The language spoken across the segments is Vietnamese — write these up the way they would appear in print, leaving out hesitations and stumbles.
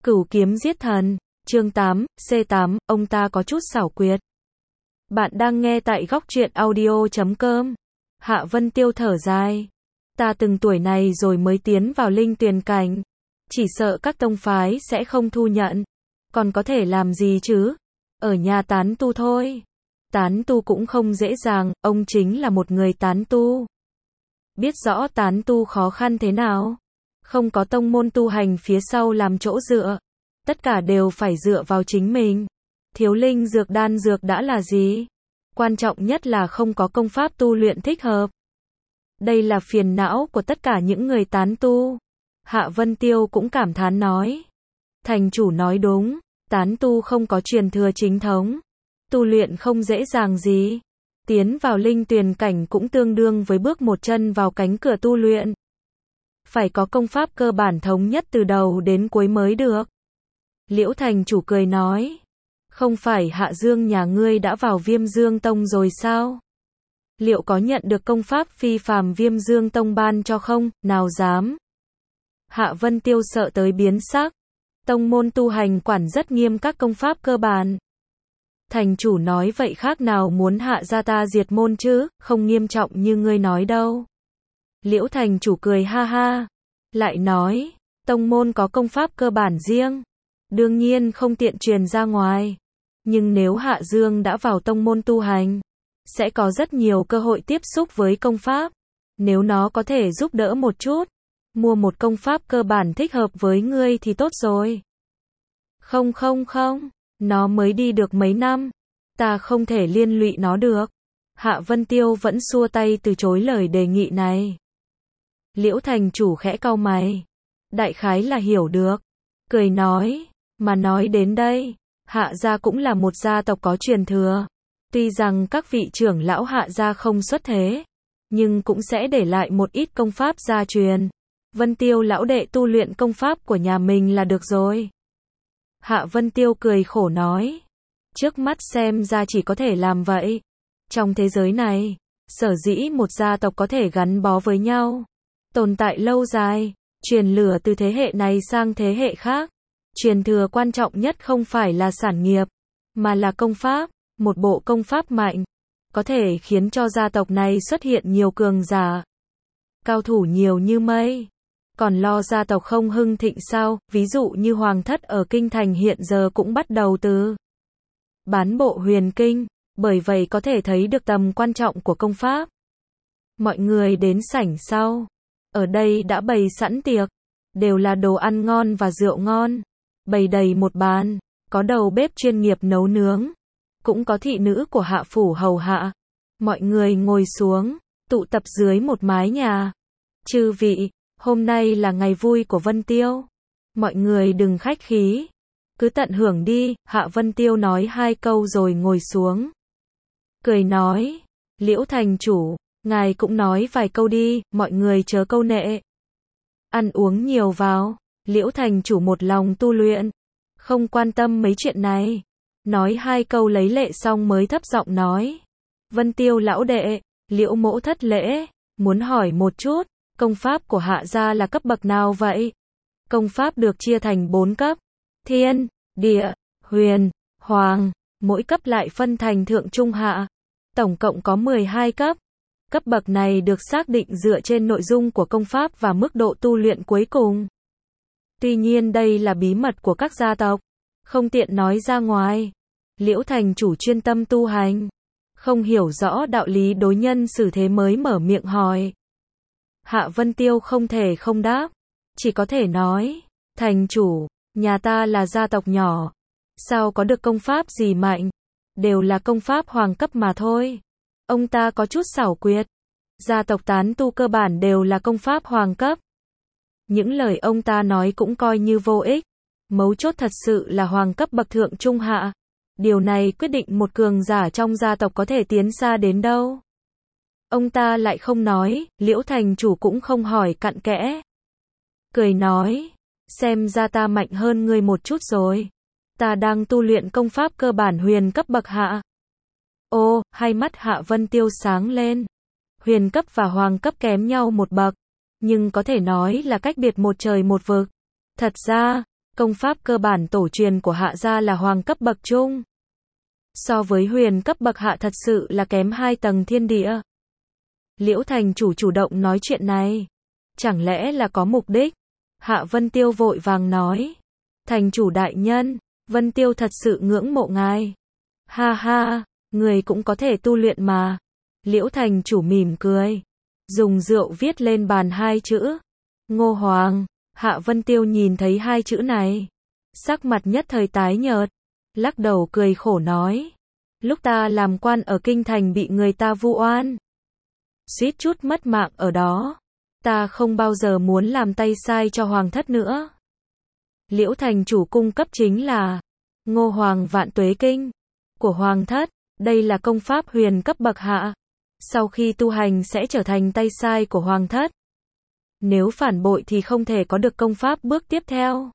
Cửu kiếm giết thần, chương 8, C8, ông ta có chút xảo quyệt. Bạn đang nghe tại góc truyện audio.com. Hạ Vân Tiêu thở dài. Ta từng tuổi này rồi mới tiến vào linh tuyền cảnh. Chỉ sợ các tông phái sẽ không thu nhận. Còn có thể làm gì chứ? Ở nhà tán tu thôi. Tán tu cũng không dễ dàng, ông chính là một người tán tu. Biết rõ tán tu khó khăn thế nào. Không có tông môn tu hành phía sau làm chỗ dựa. Tất cả đều phải dựa vào chính mình. Thiếu linh dược đan dược đã là gì? Quan trọng nhất là không có công pháp tu luyện thích hợp. Đây là phiền não của tất cả những người tán tu. Hạ Vân Tiêu cũng cảm thán nói. Thành chủ nói đúng, tán tu không có truyền thừa chính thống. Tu luyện không dễ dàng gì. Tiến vào linh tuyền cảnh cũng tương đương với bước một chân vào cánh cửa tu luyện. Phải có công pháp cơ bản thống nhất từ đầu đến cuối mới được. Liễu thành chủ cười nói. Không phải Hạ Dương nhà ngươi đã vào Viêm Dương Tông rồi sao? Liệu có nhận được công pháp phi phàm Viêm Dương Tông ban cho không? Nào dám. Hạ Vân Tiêu sợ tới biến sắc. Tông môn tu hành quản rất nghiêm các công pháp cơ bản. Thành chủ nói vậy khác nào muốn hạ gia ta diệt môn chứ, không nghiêm trọng như ngươi nói đâu. Liễu thành chủ cười ha ha. Lại nói, tông môn có công pháp cơ bản riêng. Đương nhiên không tiện truyền ra ngoài. Nhưng nếu Hạ Dương đã vào tông môn tu hành, sẽ có rất nhiều cơ hội tiếp xúc với công pháp. Nếu nó có thể giúp đỡ một chút, mua một công pháp cơ bản thích hợp với ngươi thì tốt rồi. Không, nó mới đi được mấy năm, ta không thể liên lụy nó được. Hạ Vân Tiêu vẫn xua tay từ chối lời đề nghị này. Liễu thành chủ khẽ cau mày. Đại khái là hiểu được. Cười nói, mà nói đến đây, Hạ gia cũng là một gia tộc có truyền thừa. Tuy rằng các vị trưởng lão Hạ gia không xuất thế, nhưng cũng sẽ để lại một ít công pháp gia truyền. Vân Tiêu lão đệ tu luyện công pháp của nhà mình là được rồi. Hạ Vân Tiêu cười khổ nói. Trước mắt xem ra chỉ có thể làm vậy. Trong thế giới này, sở dĩ một gia tộc có thể gắn bó với nhau, tồn tại lâu dài, truyền lửa từ thế hệ này sang thế hệ khác. Truyền thừa quan trọng nhất không phải là sản nghiệp, mà là công pháp. Một bộ công pháp mạnh, có thể khiến cho gia tộc này xuất hiện nhiều cường giả. Cao thủ nhiều như mây. Còn lo gia tộc không hưng thịnh sao? Ví dụ như Hoàng thất ở Kinh Thành hiện giờ cũng bắt đầu từ bán bộ huyền kinh. Bởi vậy có thể thấy được tầm quan trọng của công pháp. Mọi người đến sảnh sau. Ở đây đã bày sẵn tiệc. Đều là đồ ăn ngon và rượu ngon. Bày đầy một bàn. Có đầu bếp chuyên nghiệp nấu nướng. Cũng có thị nữ của hạ phủ hầu hạ. Mọi người ngồi xuống, tụ tập dưới một mái nhà. Chư vị, hôm nay là ngày vui của Vân Tiêu. Mọi người đừng khách khí. Cứ tận hưởng đi, Hạ Vân Tiêu nói hai câu rồi ngồi xuống. Cười nói, Liễu thành chủ, ngài cũng nói vài câu đi, mọi người chớ câu nệ. Ăn uống nhiều vào, Liễu thành chủ một lòng tu luyện. Không quan tâm mấy chuyện này. Nói hai câu lấy lệ xong mới thấp giọng nói. Vân Tiêu lão đệ, Liễu mỗ thất lễ, muốn hỏi một chút, công pháp của Hạ gia là cấp bậc nào vậy? Công pháp được chia thành 4 cấp. Thiên, địa, huyền, hoàng, mỗi cấp lại phân thành thượng trung hạ. Tổng cộng có 12 cấp. Cấp bậc này được xác định dựa trên nội dung của công pháp và mức độ tu luyện cuối cùng. Tuy nhiên đây là bí mật của các gia tộc, không tiện nói ra ngoài. Liễu thành chủ chuyên tâm tu hành, không hiểu rõ đạo lý đối nhân xử thế mới mở miệng hỏi. Hạ Vân Tiêu không thể không đáp, chỉ có thể nói, thành chủ, nhà ta là gia tộc nhỏ, sao có được công pháp gì mạnh, đều là công pháp hoàng cấp mà thôi. Ông ta có chút xảo quyệt, gia tộc tán tu cơ bản đều là công pháp hoàng cấp. Những lời ông ta nói cũng coi như vô ích, mấu chốt thật sự là hoàng cấp bậc thượng trung hạ. Điều này quyết định một cường giả trong gia tộc có thể tiến xa đến đâu. Ông ta lại không nói, Liễu thành chủ cũng không hỏi cặn kẽ. Cười nói, xem ra ta mạnh hơn ngươi một chút rồi. Ta đang tu luyện công pháp cơ bản huyền cấp bậc hạ. Ô, hai mắt Hạ Vân Tiêu sáng lên. Huyền cấp và hoàng cấp kém nhau một bậc, nhưng có thể nói là cách biệt một trời một vực. Thật ra, Công pháp cơ bản tổ truyền của Hạ gia là hoàng cấp bậc trung. So với huyền cấp bậc hạ thật sự là kém 2 tầng thiên địa. Liễu thành chủ chủ động nói chuyện này. Chẳng lẽ là có mục đích? Hạ Vân Tiêu vội vàng nói. Thành chủ đại nhân, Vân Tiêu thật sự ngưỡng mộ ngài. Ha ha, người cũng có thể tu luyện mà. Liễu thành chủ mỉm cười. Dùng rượu viết lên bàn 2 chữ. Ngô Hoàng. Hạ Vân Tiêu nhìn thấy 2 chữ này. Sắc mặt nhất thời tái nhợt. Lắc đầu cười khổ nói. Lúc ta làm quan ở kinh thành bị người ta vu oan. Suýt chút mất mạng ở đó. Ta không bao giờ muốn làm tay sai cho hoàng thất nữa. Liễu thành chủ cung cấp chính là Ngô Hoàng Vạn Tuế Kinh của hoàng thất. Đây là công pháp huyền cấp bậc hạ. Sau khi tu hành sẽ trở thành tay sai của hoàng thất. Nếu phản bội thì không thể có được công pháp bước tiếp theo.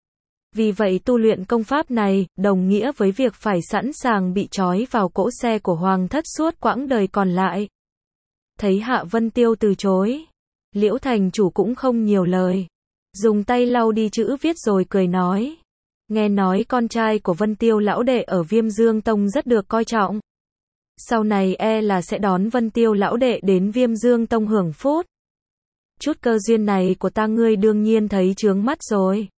Vì vậy tu luyện công pháp này, đồng nghĩa với việc phải sẵn sàng bị trói vào cỗ xe của hoàng thất suốt quãng đời còn lại. Thấy Hạ Vân Tiêu từ chối, Liễu thành chủ cũng không nhiều lời. Dùng tay lau đi chữ viết rồi cười nói. Nghe nói con trai của Vân Tiêu lão đệ ở Viêm Dương Tông rất được coi trọng. Sau này là sẽ đón Vân Tiêu lão đệ đến Viêm Dương Tông hưởng phúc. Chút cơ duyên này của ta ngươi đương nhiên thấy chướng mắt rồi.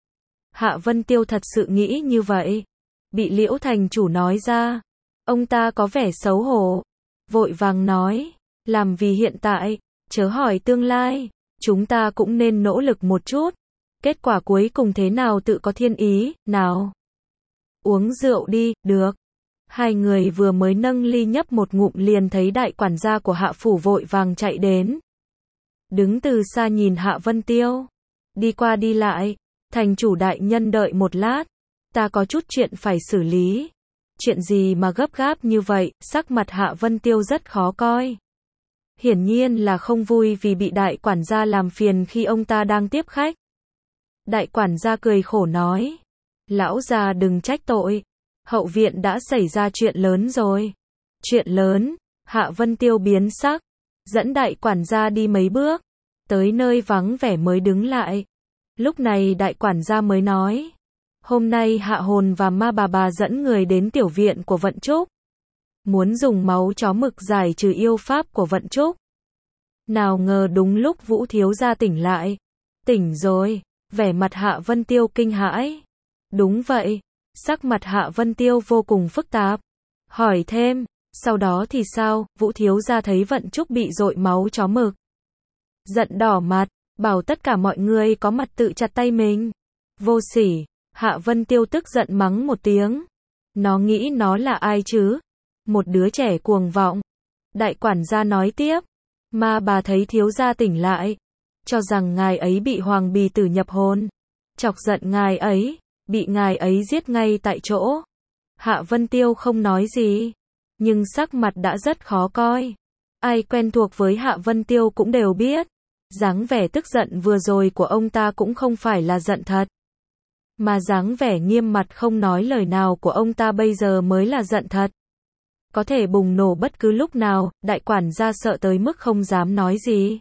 Hạ Vân Tiêu thật sự nghĩ như vậy. Bị Liễu thành chủ nói ra. Ông ta có vẻ xấu hổ. Vội vàng nói. Làm vì hiện tại, chớ hỏi tương lai. Chúng ta cũng nên nỗ lực một chút. Kết quả cuối cùng thế nào tự có thiên ý, nào. Uống rượu đi, được. Hai người vừa mới nâng ly nhấp một ngụm liền thấy đại quản gia của Hạ phủ vội vàng chạy đến. Đứng từ xa nhìn Hạ Vân Tiêu. Đi qua đi lại. Thành chủ đại nhân đợi một lát. Ta có chút chuyện phải xử lý. Chuyện gì mà gấp gáp như vậy, sắc mặt Hạ Vân Tiêu rất khó coi. Hiển nhiên là không vui vì bị đại quản gia làm phiền khi ông ta đang tiếp khách. Đại quản gia cười khổ nói. Lão già đừng trách tội. Hậu viện đã xảy ra chuyện lớn rồi. Chuyện lớn, Hạ Vân Tiêu biến sắc. Dẫn đại quản gia đi mấy bước. Tới nơi vắng vẻ mới đứng lại. Lúc này đại quản gia mới nói. Hôm nay Hạ Hồn và Ma bà dẫn người đến tiểu viện của Vận Trúc. Muốn dùng máu chó mực giải trừ yêu pháp của Vận Trúc. Nào ngờ đúng lúc Vũ thiếu gia tỉnh lại. Tỉnh rồi, vẻ mặt Hạ Vân Tiêu kinh hãi. Đúng vậy, sắc mặt Hạ Vân Tiêu vô cùng phức tạp. Hỏi thêm, sau đó thì sao? Vũ thiếu gia thấy Vận Trúc bị dội máu chó mực. Giận đỏ mặt, bảo tất cả mọi người có mặt tự chặt tay mình. Vô sỉ, Hạ Vân Tiêu tức giận mắng một tiếng. Nó nghĩ nó là ai chứ? Một đứa trẻ cuồng vọng. Đại quản gia nói tiếp. Ma bà thấy thiếu gia tỉnh lại. Cho rằng ngài ấy bị hoàng bì tử nhập hồn. Chọc giận ngài ấy. Bị ngài ấy giết ngay tại chỗ. Hạ Vân Tiêu không nói gì. Nhưng sắc mặt đã rất khó coi. Ai quen thuộc với Hạ Vân Tiêu cũng đều biết. Dáng vẻ tức giận vừa rồi của ông ta cũng không phải là giận thật. Mà dáng vẻ nghiêm mặt không nói lời nào của ông ta bây giờ mới là giận thật. Có thể bùng nổ bất cứ lúc nào, đại quản gia sợ tới mức không dám nói gì.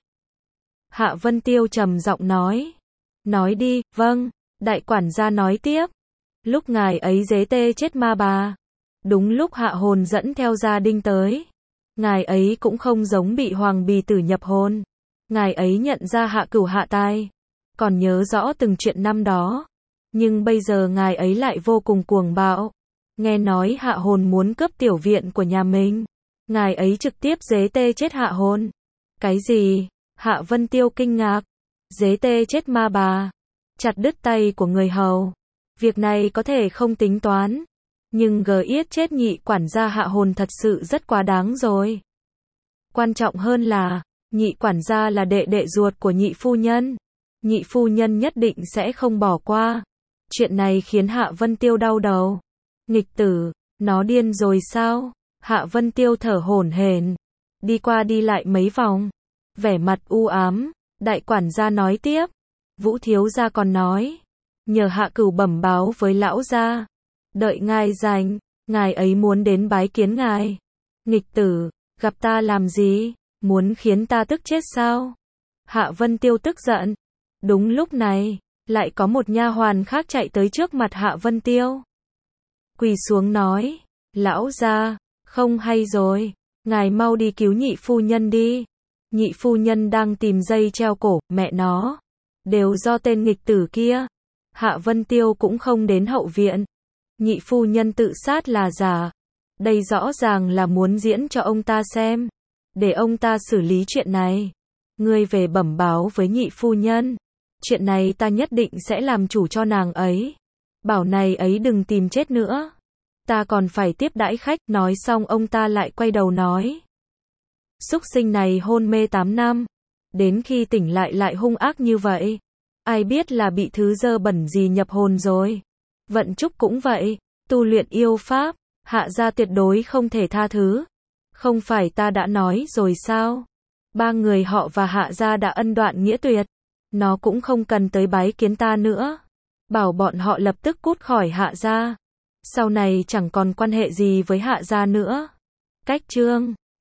Hạ Vân Tiêu trầm giọng nói. Nói đi, vâng, đại quản gia nói tiếp. Lúc ngài ấy giế tê chết ma bà. Đúng lúc Hạ Hồn dẫn theo gia đình tới. Ngài ấy cũng không giống bị hoàng bì tử nhập hồn. Ngài ấy nhận ra Hạ Cửu hạ tài. Còn nhớ rõ từng chuyện năm đó. Nhưng bây giờ ngài ấy lại vô cùng cuồng bạo. Nghe nói Hạ Hồn muốn cướp tiểu viện của nhà mình. Ngài ấy trực tiếp giế tê chết Hạ Hồn. Cái gì? Hạ Vân Tiêu kinh ngạc. Giế tê chết ma bà. Chặt đứt tay của người hầu. Việc này có thể không tính toán. Nhưng giết chết nhị quản gia Hạ Hồn thật sự rất quá đáng rồi. Quan trọng hơn là, nhị quản gia là đệ đệ ruột của nhị phu nhân. Nhị phu nhân nhất định sẽ không bỏ qua. Chuyện này khiến Hạ Vân Tiêu đau đầu. Nghịch tử, nó điên rồi sao? Hạ Vân Tiêu thở hổn hển, đi qua đi lại mấy vòng, vẻ mặt u ám. Đại quản gia nói tiếp, Vũ thiếu gia còn nói, nhờ Hạ Cửu bẩm báo với lão gia, đợi ngài rảnh, ngài ấy muốn đến bái kiến ngài. Nghịch tử, gặp ta làm gì? Muốn khiến ta tức chết sao? Hạ Vân Tiêu tức giận. Đúng lúc này, Lại có một nha hoàn khác chạy tới trước mặt Hạ Vân Tiêu. Quỳ xuống nói, lão gia, không hay rồi, ngài mau đi cứu nhị phu nhân đi. Nhị phu nhân đang tìm dây treo cổ, mẹ nó. Đều do tên nghịch tử kia. Hạ Vân Tiêu cũng không đến hậu viện. Nhị phu nhân tự sát là giả. Đây rõ ràng là muốn diễn cho ông ta xem. Để ông ta xử lý chuyện này. Ngươi về bẩm báo với nhị phu nhân. Chuyện này ta nhất định sẽ làm chủ cho nàng ấy. Bảo này ấy đừng tìm chết nữa. Ta còn phải tiếp đãi khách. Nói xong ông ta lại quay đầu nói. Súc sinh này hôn mê 8 năm. Đến khi tỉnh lại hung ác như vậy. Ai biết là bị thứ dơ bẩn gì nhập hồn rồi. Vận Trúc cũng vậy. Tu luyện yêu pháp. Hạ gia tuyệt đối không thể tha thứ. Không phải ta đã nói rồi sao? 3 người họ và Hạ gia đã ân đoạn nghĩa tuyệt. Nó cũng không cần tới bái kiến ta nữa. Bảo bọn họ lập tức cút khỏi Hạ gia. Sau này chẳng còn quan hệ gì với Hạ gia nữa. Cách chương